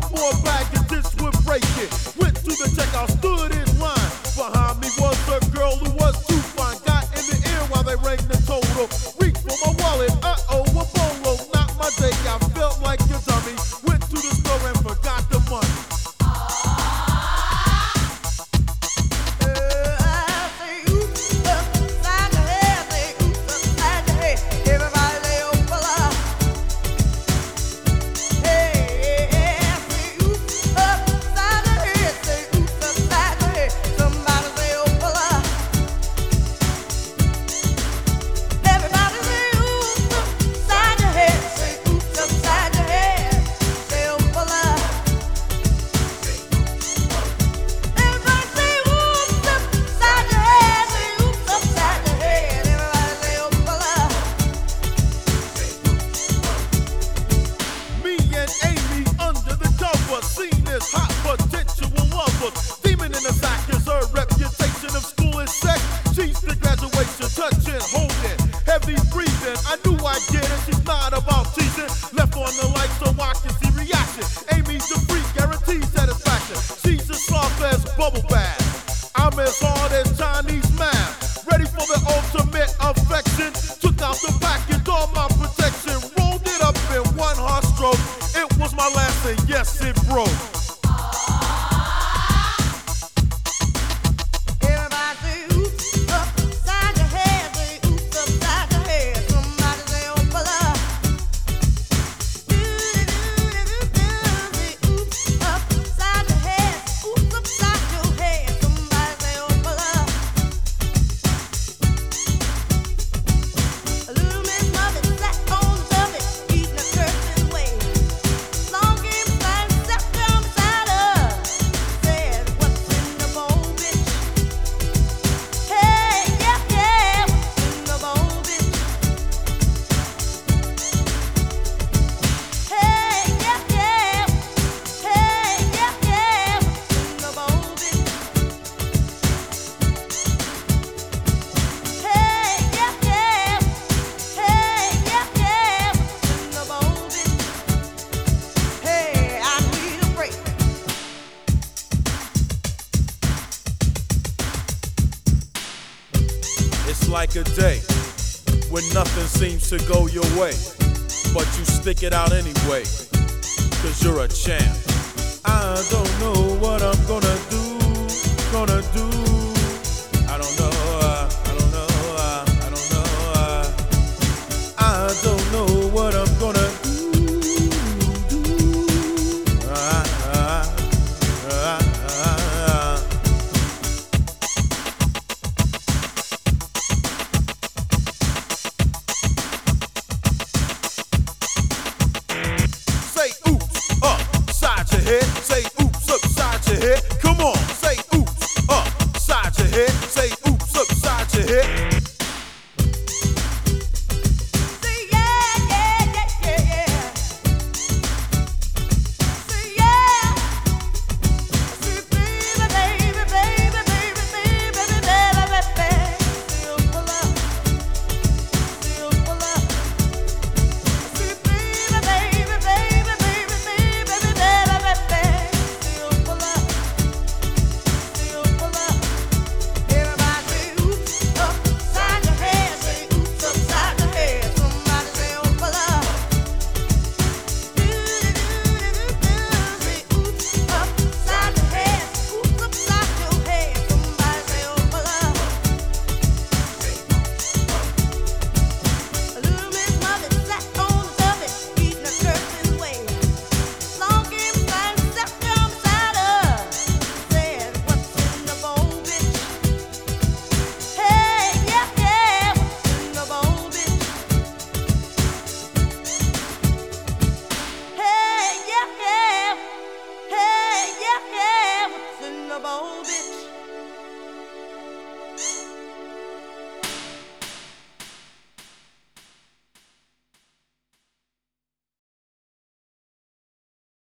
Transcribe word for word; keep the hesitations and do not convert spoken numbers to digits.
more baggage, this would break it. Went to the checkout, stood in line. Behind me was a girl who was too fine. Got in the ear while they rang the total. Reached for my wallet, uh-oh, a bolo. Not my day, I felt like a dummy. Went to the store and forgot the money. Hot potential lovers. Demon in the sack is her reputation of school is sex. She's the graduation, touching, holding, heavy breathing. I knew I'd get it, she's not about teasing. Left on the light so I can see reaction. Amy's the freak, guaranteed satisfaction. She's as soft as bubble bath. I'm as hard as Chinese math. Ready for the ultimate affection. Took out the package, all my protection. Rolled it up in one hard stroke. It was my last and yes, it broke. It's like a day when nothing seems to go your way, but you stick it out anyway, cause you're a champ. I don't know what I'm gonna do, gonna do. I don't know, uh, I don't know, uh, I don't know, uh, I don't know what I'm gonna do, do. Uh, uh, uh, uh, uh. Say oops, upside your head. Say oops, upside your head.